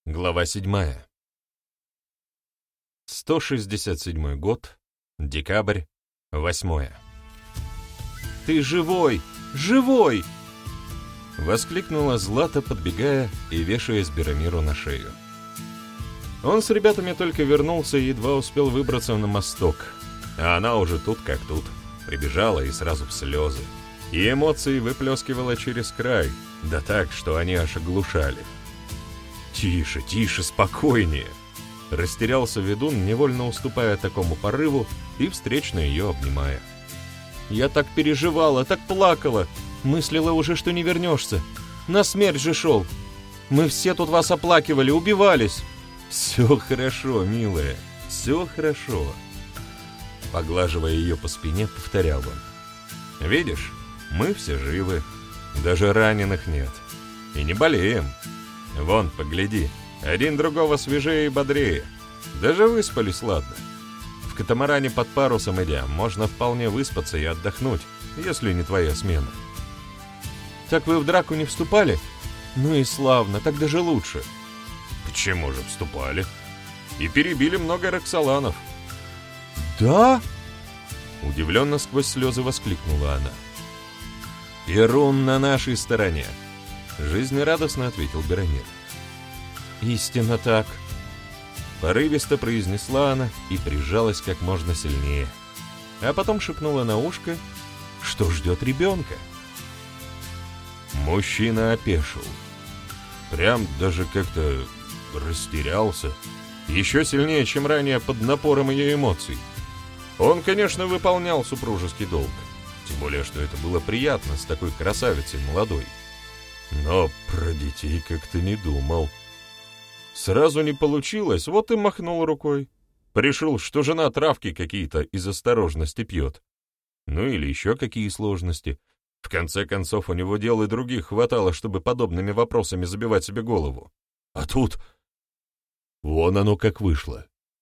Глава 7. 167 год, декабрь, 8. «Ты живой! Живой!» — воскликнула Злата, подбегая и вешаясь Беромиру на шею. Он с ребятами только вернулся и едва успел выбраться на мосток, а она уже тут как тут, прибежала и сразу в слезы, и эмоции выплескивала через край, да так, что они аж оглушали. «Тише, тише, спокойнее!» Растерялся ведун, невольно уступая такому порыву и встречно ее обнимая. «Я так переживала, так плакала, мыслила уже, что не вернешься. На смерть же шел. Мы все тут вас оплакивали, убивались». «Все хорошо, милая, все хорошо», — поглаживая ее по спине, повторял он. «Видишь, мы все живы, даже раненых нет, и не болеем. Вон, погляди, один другого свежее и бодрее. Даже выспались, ладно. В катамаране под парусом идя, можно вполне выспаться и отдохнуть, если не твоя смена». «Так вы в драку не вступали? Ну и славно, так даже лучше». «Почему же вступали? И перебили много роксоланов». «Да?» — удивленно сквозь слезы воскликнула она. «Перун на нашей стороне», — жизнерадостно ответил Беромир. «Истинно так», — порывисто произнесла она и прижалась как можно сильнее, а потом шепнула на ушко, что ждет ребенка. Мужчина опешил. Прям даже как-то растерялся, еще сильнее, чем ранее под напором ее эмоций. Он, конечно, выполнял супружеский долг, тем более, что это было приятно с такой красавицей молодой. Но про детей как-то не думал. Сразу не получилось, вот и махнул рукой. Решил, что жена травки какие-то из осторожности пьет. Ну или еще какие сложности. В конце концов, у него дел и других хватало, чтобы подобными вопросами забивать себе голову. А тут... Вон оно как вышло.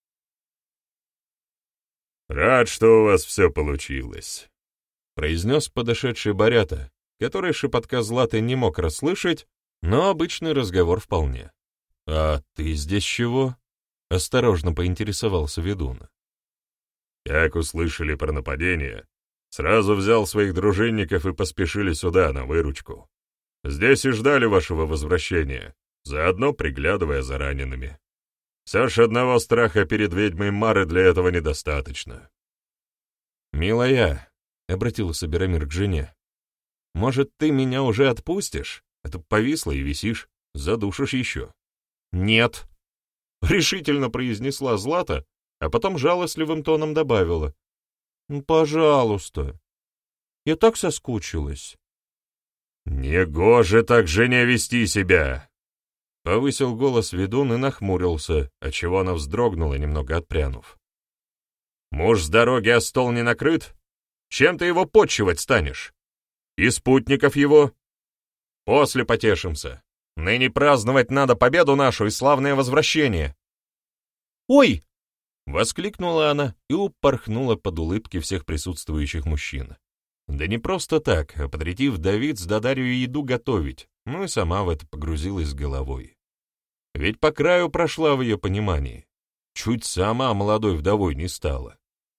«Рад, что у вас все получилось», — произнес подошедший Борята, который шепотка Златы не мог расслышать, но обычный разговор вполне. «А ты здесь чего?» — осторожно поинтересовался ведун. «Как услышали про нападение, сразу взял своих дружинников и поспешили сюда, на выручку. Здесь и ждали вашего возвращения, заодно приглядывая за ранеными. Все ж одного страха перед ведьмой Мары для этого недостаточно». «Милая», — обратился Беромир к жене, — «может, ты меня уже отпустишь? А то повисла и висишь, задушишь еще». «Нет», — решительно произнесла Злата, а потом жалостливым тоном добавила. «Ну, пожалуйста, я так соскучилась». «Негоже так жене вести себя!» Повысил голос ведун и нахмурился, отчего она вздрогнула, немного отпрянув. «Муж с дороги, а стол не накрыт? Чем ты его почивать станешь? И спутников его? После потешимся. Ныне праздновать надо победу нашу и славное возвращение». «Ой!» — воскликнула она и упорхнула под улыбки всех присутствующих мужчин. Да не просто так, а подрядив Давид да Дарью еду готовить, ну и сама в это погрузилась с головой. Ведь по краю прошла в ее понимании. Чуть сама молодой вдовой не стала.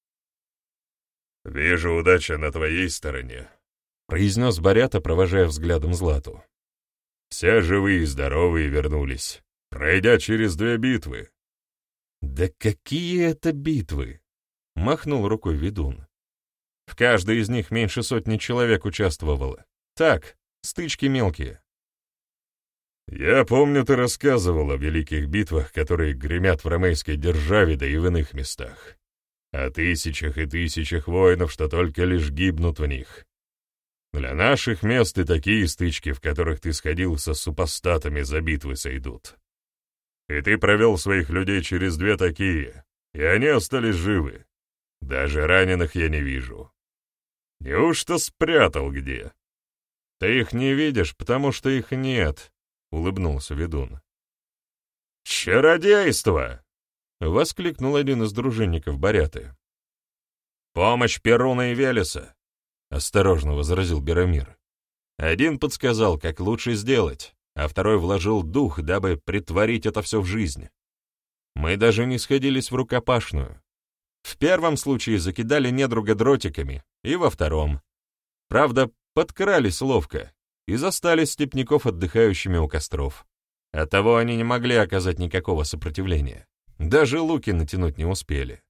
«Вижу, удача на твоей стороне», — произнес Борята, провожая взглядом Злату. «Все живые и здоровые вернулись, пройдя через 2 битвы». «Да какие это битвы!» — махнул рукой ведун. «В каждой из них меньше 100 человек участвовало. Так, стычки мелкие». «Я помню, ты рассказывал о великих битвах, которые гремят в ромейской державе, да и в иных местах. О тысячах и тысячах воинов, что только лишь гибнут в них. Для наших мест и такие стычки, в которых ты сходился с супостатами, за битвы сойдут. И ты провел своих людей через 2 такие, и они остались живы. Даже раненых я не вижу. Неужто спрятал где?» «Ты их не видишь, потому что их нет», — улыбнулся ведун. «Чародейство!» — воскликнул один из дружинников Боряты. «Помощь Перуна и Велеса», — осторожно возразил Беромир. «Один подсказал, как лучше сделать, а второй вложил дух, дабы притворить это все в жизнь. Мы даже не сходились в рукопашную. В первом случае закидали недруга дротиками, и во втором. Правда, подкрались ловко и застали степняков отдыхающими у костров. Оттого они не могли оказать никакого сопротивления. Даже луки натянуть не успели.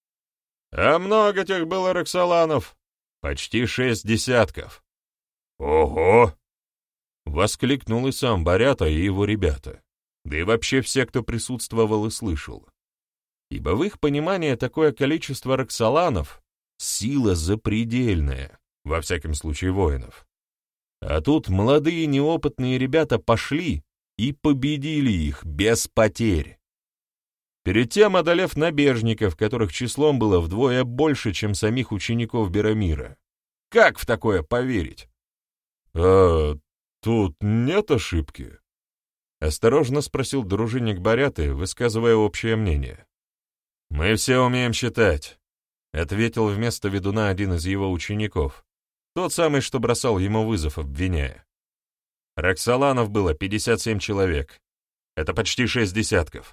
А много тех было роксоланов? Почти 6 десятков. «Ого!» — воскликнул и сам Борята, и его ребята, да и вообще все, кто присутствовал и слышал. Ибо в их понимании такое количество роксоланов — сила запредельная, во всяком случае воинов. А тут молодые неопытные ребята пошли и победили их без потерь. Перед тем одолев набежников, которых числом было вдвое больше, чем самих учеников Берамира. Как в такое поверить? «А тут нет ошибки?» — осторожно спросил дружинник Боряты, высказывая общее мнение. «Мы все умеем считать», — ответил вместо ведуна один из его учеников, тот самый, что бросал ему вызов, обвиняя. Роксоланов было 57 человек. Это почти 6 десятков.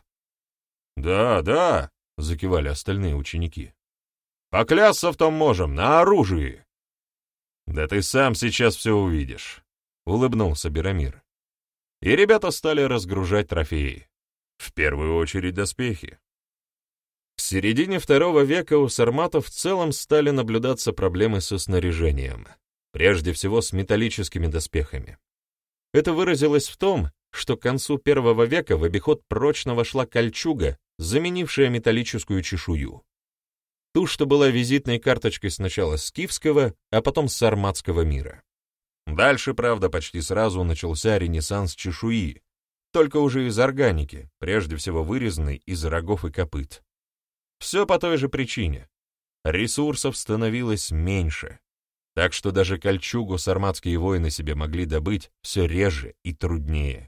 «Да, да», — закивали остальные ученики. «Поклясться в том можем, на оружии». «Да ты сам сейчас все увидишь», — улыбнулся Берамир. И ребята стали разгружать трофеи. В первую очередь доспехи. К середине II века у сарматов в целом стали наблюдаться проблемы со снаряжением, прежде всего с металлическими доспехами. Это выразилось в том, что к концу I века в обиход прочно вошла кольчуга, заменившая металлическую чешую. Ту, что была визитной карточкой сначала скифского, а потом сарматского мира. Дальше, правда, почти сразу начался ренессанс чешуи, только уже из органики, прежде всего вырезанной из рогов и копыт. Все по той же причине. Ресурсов становилось меньше, так что даже кольчугу сарматские воины себе могли добыть все реже и труднее.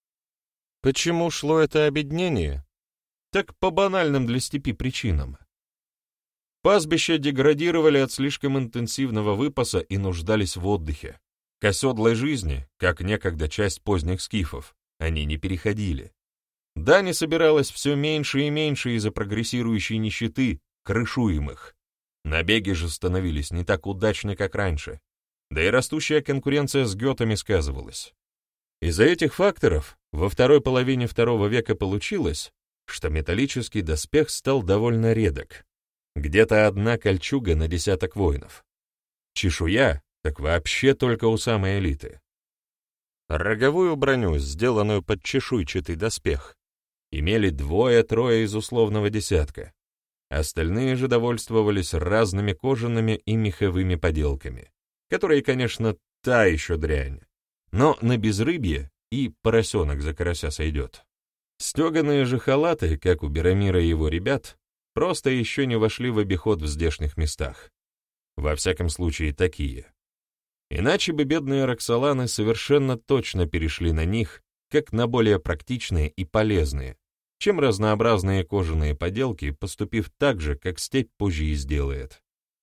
Почему шло это обеднение? Так по банальным для степи причинам. Пастбища деградировали от слишком интенсивного выпаса и нуждались в отдыхе. К оседлой жизни, как некогда часть поздних скифов, они не переходили. Дани собиралось все меньше и меньше из-за прогрессирующей нищеты, крышуемых. Набеги же становились не так удачны, как раньше, да и растущая конкуренция с гетами сказывалась. Из-за этих факторов во второй половине II века получилось, что металлический доспех стал довольно редок. Где-то одна кольчуга на десяток воинов. Чешуя так вообще только у самой элиты. Роговую броню, сделанную под чешуйчатый доспех, имели 2-3 из условного десятка. Остальные же довольствовались разными кожаными и меховыми поделками, которые, конечно, та еще дрянь, но на безрыбье и поросенок за карася сойдет. Стеганые же халаты, как у Берамира и его ребят, просто еще не вошли в обиход в здешних местах. Во всяком случае, такие. Иначе бы бедные роксоланы совершенно точно перешли на них, как на более практичные и полезные, чем разнообразные кожаные поделки, поступив так же, как степь позже и сделает.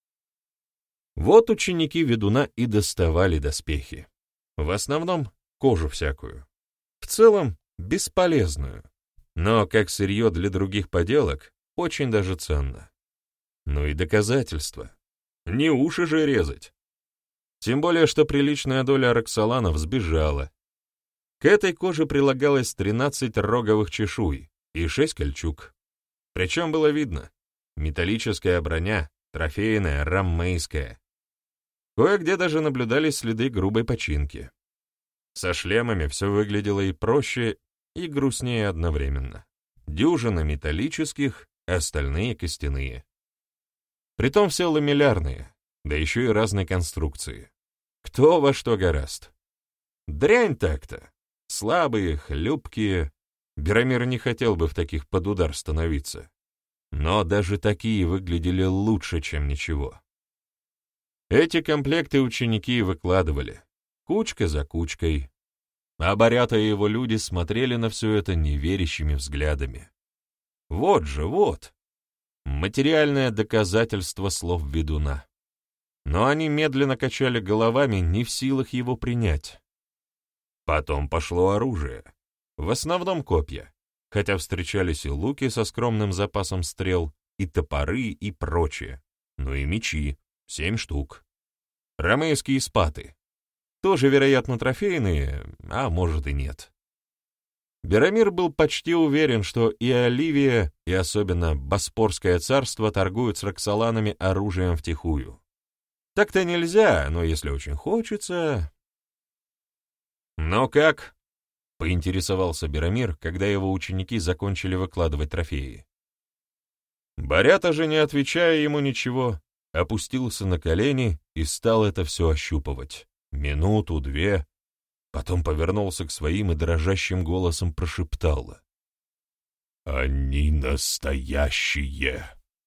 Вот ученики ведуна и доставали доспехи. В основном кожу всякую. В целом бесполезную, но как сырье для других поделок очень даже ценно. Ну и доказательства. Не уши же резать. Тем более, что приличная доля роксоланов сбежала. К этой коже прилагалось 13 роговых чешуй и 6 кольчуг. Причем было видно — металлическая броня, трофейная, раммейская. Кое-где даже наблюдались следы грубой починки. Со шлемами все выглядело и проще, и грустнее одновременно. Дюжина металлических, остальные костяные. Притом все ламеллярные, да еще и разной конструкции. Кто во что горазд. Дрянь так-то. Слабые, хлюпкие. Берамир не хотел бы в таких под удар становиться. Но даже такие выглядели лучше, чем ничего. Эти комплекты ученики выкладывали, кучка за кучкой. А Борята и его люди смотрели на все это неверящими взглядами. Вот же, вот. Материальное доказательство слов ведуна. Но они медленно качали головами, не в силах его принять. Потом пошло оружие. В основном копья, хотя встречались и луки со скромным запасом стрел, и топоры, и прочее. Ну и мечи, 7 штук. Ромейские спаты. Тоже, вероятно, трофейные, а может и нет. Берамир был почти уверен, что и Оливия, и особенно Боспорское царство торгуют с Роксоланами оружием втихую. Так-то нельзя, но если очень хочется... «Ну как?» — поинтересовался Берамир, когда его ученики закончили выкладывать трофеи. Борята же, не отвечая ему ничего, опустился на колени и стал это все ощупывать. Минуту, две, потом повернулся к своим и дрожащим голосом прошептал: «Они настоящие!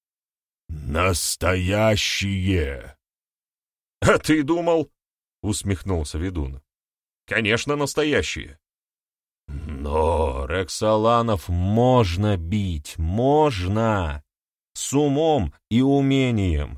Настоящие!» «А ты думал?» — усмехнулся ведун. «Конечно, настоящие!» «Но Роксоланов можно бить, можно! С умом и умением!»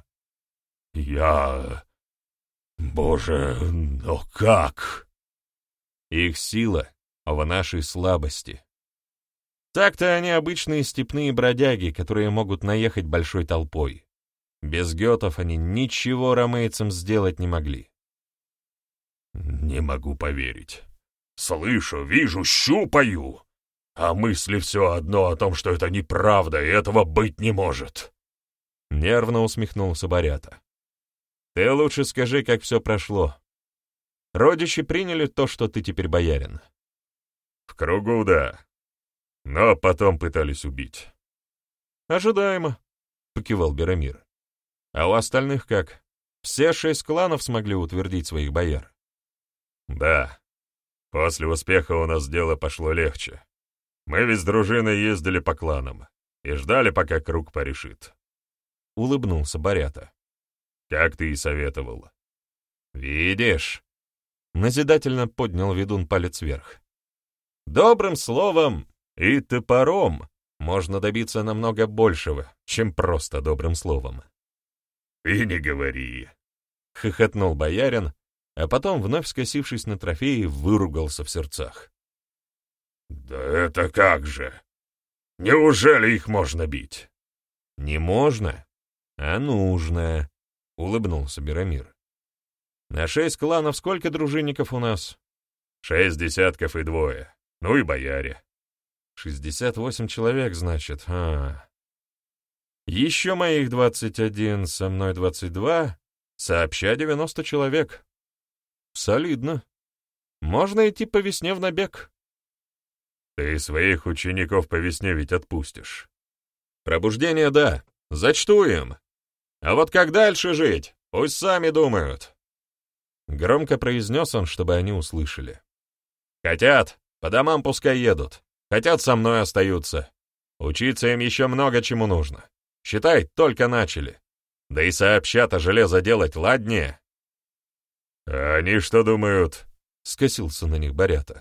Боже, но как?» «Их сила в нашей слабости. Так-то они обычные степные бродяги, которые могут наехать большой толпой. Без гетов они ничего ромейцам сделать не могли». «Не могу поверить. Слышу, вижу, щупаю, а мысли все одно о том, что это неправда, и этого быть не может». Нервно усмехнулся Борята. «Ты лучше скажи, как все прошло. Родичи приняли то, что ты теперь боярин?» «В кругу, да. Но потом пытались убить». «Ожидаемо», — покивал Берамир. «А у остальных как? Все 6 кланов смогли утвердить своих бояр?» «Да. После успеха у нас дело пошло легче. Мы ведь с дружиной ездили по кланам и ждали, пока круг порешит». Улыбнулся Борята. «Как ты и советовал». «Видишь?» — назидательно поднял ведун палец вверх. «Добрым словом и топором можно добиться намного большего, чем просто добрым словом». «Ты не говори», — хохотнул боярин, а потом, вновь скосившись на трофеи, выругался в сердцах. «Да это как же! Неужели их можно бить?» «Не можно, а нужно», — улыбнулся Берамир. «На 6 кланов сколько дружинников у нас?» 6 десятков и 2, ну и бояре». 68 человек, значит, Еще моих 21, со мной 22, сообща 90 человек. Солидно. Можно идти по весне в набег. Ты своих учеников по весне ведь отпустишь. Пробуждение, да, зачту им. А вот как дальше жить, пусть сами думают. Громко произнес он, чтобы они услышали. Хотят, по домам пускай едут. Хотят, со мной остаются. Учиться им еще много чему нужно. Считай, только начали. Да и сообща-то железо делать ладнее. «А они что думают?» — скосился на них Борята.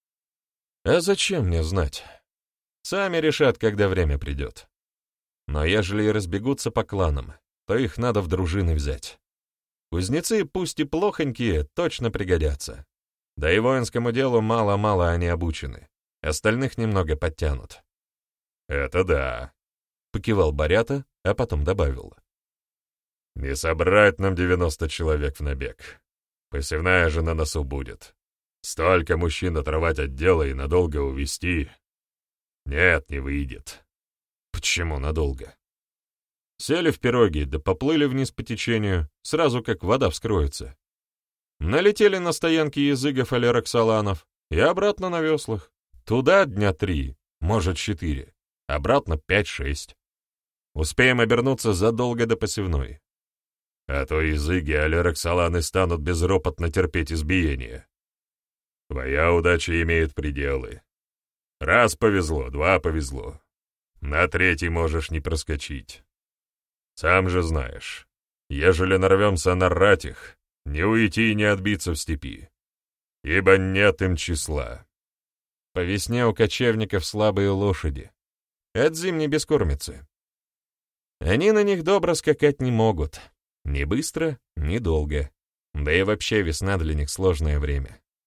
«А зачем мне знать? Сами решат, когда время придет. Но ежели и разбегутся по кланам, то их надо в дружины взять. Кузнецы, пусть и плохонькие, точно пригодятся. Да и воинскому делу мало-мало они обучены. Остальных немного подтянут». «Это да», — покивал Борята, а потом добавил. «Не собрать нам 90 человек в набег. Посевная же на носу будет. Столько мужчин оторвать от дела и надолго увести. Нет, не выйдет». «Почему надолго?» Сели в пироги, да поплыли вниз по течению, сразу как вода вскроется. Налетели на стоянки языгов или Роксоланов и обратно на веслах. Туда дня 3, может 4, обратно 5-6. Успеем обернуться задолго до посевной. А то языги или Роксоланы станут безропотно терпеть избиение. Твоя удача имеет пределы. Раз повезло, 2 повезло. На 3 можешь не проскочить. Сам же знаешь, ежели нарвемся на ратих, не уйти и не отбиться в степи, ибо нет им числа. По весне у кочевников слабые лошади, от зимней бескормицы. Они на них добро скакать не могут, ни быстро, ни долго, да и вообще весна для них сложное время.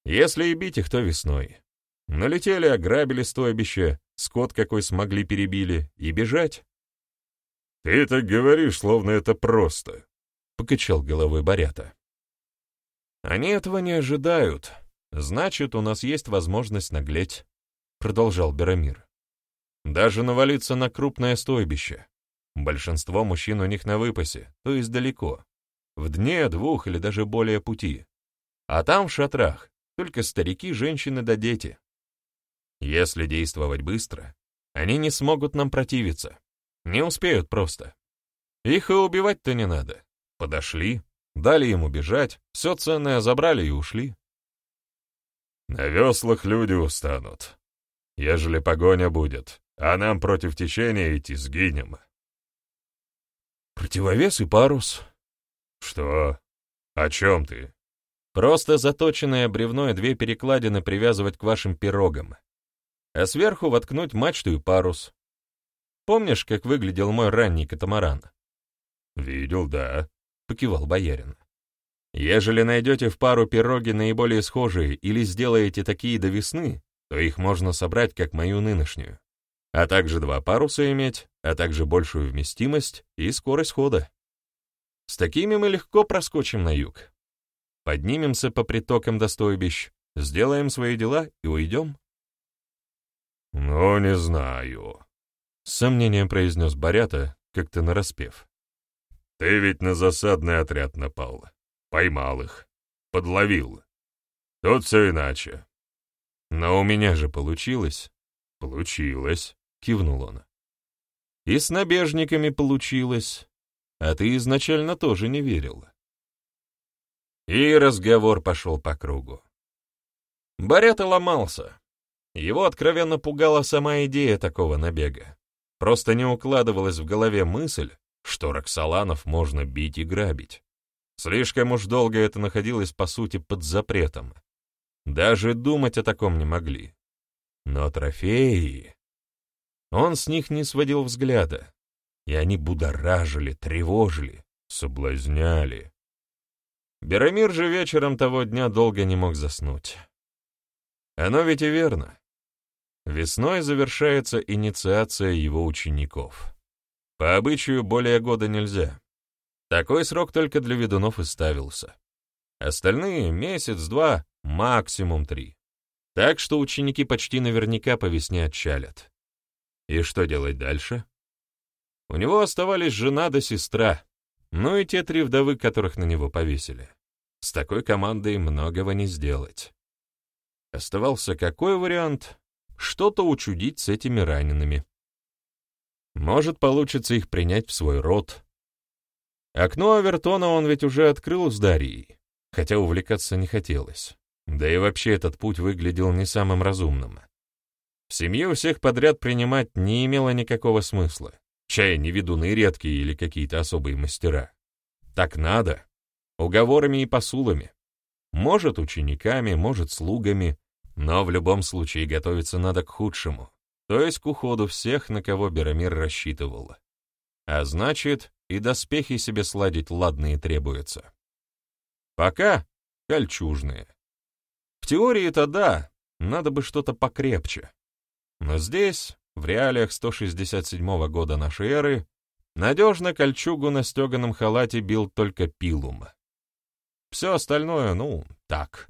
Если и бить их, то весной. Налетели, ограбили стойбище, скот какой смогли перебили, и бежать. «Ты так говоришь, словно это просто», — покачал головой Борята. «Они этого не ожидают. Значит, у нас есть возможность наглеть», — продолжал Берамир. «Даже навалиться на крупное стойбище. Большинство мужчин у них на выпасе, то есть далеко. В дне, 2 или даже более пути. А там в шатрах только старики, женщины да дети. Если действовать быстро, они не смогут нам противиться. Не успеют просто. Их и убивать-то не надо. Подошли, дали им убежать, все ценное забрали и ушли». «На веслах люди устанут. Ежели погоня будет, а нам против течения идти сгинем». «Противовес и парус». «Что? О чем ты?» «Просто заточенное бревно и 2 перекладины привязывать к вашим пирогам, а сверху воткнуть мачту и парус. Помнишь, как выглядел мой ранний катамаран?» «Видел, да», — покивал боярин. «Ежели найдете в пару пироги наиболее схожие или сделаете такие до весны, то их можно собрать, как мою нынешнюю, а также 2 паруса иметь, а также большую вместимость и скорость хода. С такими мы легко проскочим на юг. Поднимемся по притокам до стойбищ, сделаем свои дела и уйдем». «Ну, не знаю», — с сомнением произнес Борята, как-то нараспев. «Ты ведь на засадный отряд напал, поймал их, подловил. Тут все иначе». «Но у меня же получилось». «Получилось», — кивнул он. «И с набежниками получилось, а ты изначально тоже не верил». И разговор пошел по кругу. Борята ломался. Его откровенно пугала сама идея такого набега. Просто не укладывалась в голове мысль, что Роксоланов можно бить и грабить. Слишком уж долго это находилось, по сути, под запретом. Даже думать о таком не могли. Но трофеи... Он с них не сводил взгляда, и они будоражили, тревожили, соблазняли. Берамир же вечером того дня долго не мог заснуть. Оно ведь и верно. Весной завершается инициация его учеников. По обычаю более года нельзя. Такой срок только для ведунов и ставился. Остальные — месяц-два, максимум 3. Так что ученики почти наверняка по весне отчалят. И что делать дальше? У него оставались жена да сестра, ну и те 3 вдовы, которых на него повесили. С такой командой многого не сделать. Оставался какой вариант? Что-то учудить с этими ранеными. Может, получится их принять в свой род. Окно Авертона он ведь уже открыл с Дарьей, хотя увлекаться не хотелось. Да и вообще этот путь выглядел не самым разумным. В семью всех подряд принимать не имело никакого смысла. Чай не ведуны редкие или какие-то особые мастера. Так надо. Уговорами и посулами. Может, учениками, может, слугами, но в любом случае готовиться надо к худшему, то есть к уходу всех, на кого Берамир рассчитывал. А значит, и доспехи себе сладить ладные требуется. Пока кольчужные. В теории-то да, надо бы что-то покрепче. Но здесь, в реалиях 167 года нашей эры, надежно кольчугу на стеганом халате бил только пилум. Все остальное, так.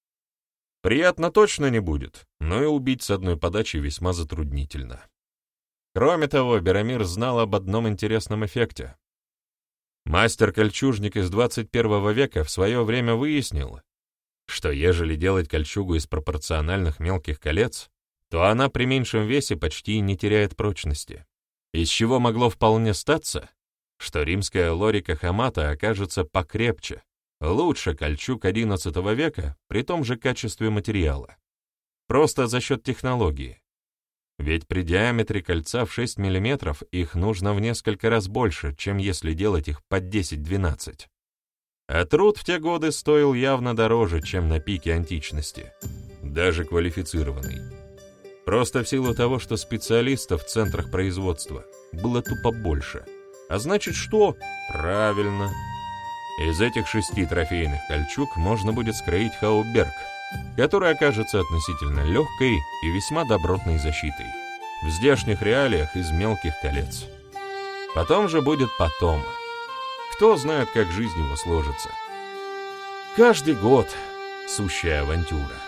Приятно точно не будет, но и убить с одной подачи весьма затруднительно. Кроме того, Берамир знал об одном интересном эффекте. Мастер-кольчужник из 21 века в свое время выяснил, что ежели делать кольчугу из пропорциональных мелких колец, то она при меньшем весе почти не теряет прочности, из чего могло вполне статься, что римская лорика хамата окажется покрепче, лучше кольчуг XI века при том же качестве материала. Просто за счет технологии. Ведь при диаметре кольца в 6 мм их нужно в несколько раз больше, чем если делать их под 10-12. А труд в те годы стоил явно дороже, чем на пике античности, даже квалифицированный. Просто в силу того, что специалистов в центрах производства было тупо больше. А значит что? Правильно. Из этих 6 трофейных кольчуг можно будет скроить хауберг, которая окажется относительно легкой и весьма добротной защитой, в здешних реалиях из мелких колец. Потом же будет потом. Кто знает, как жизнь его сложится. Каждый год сущая авантюра.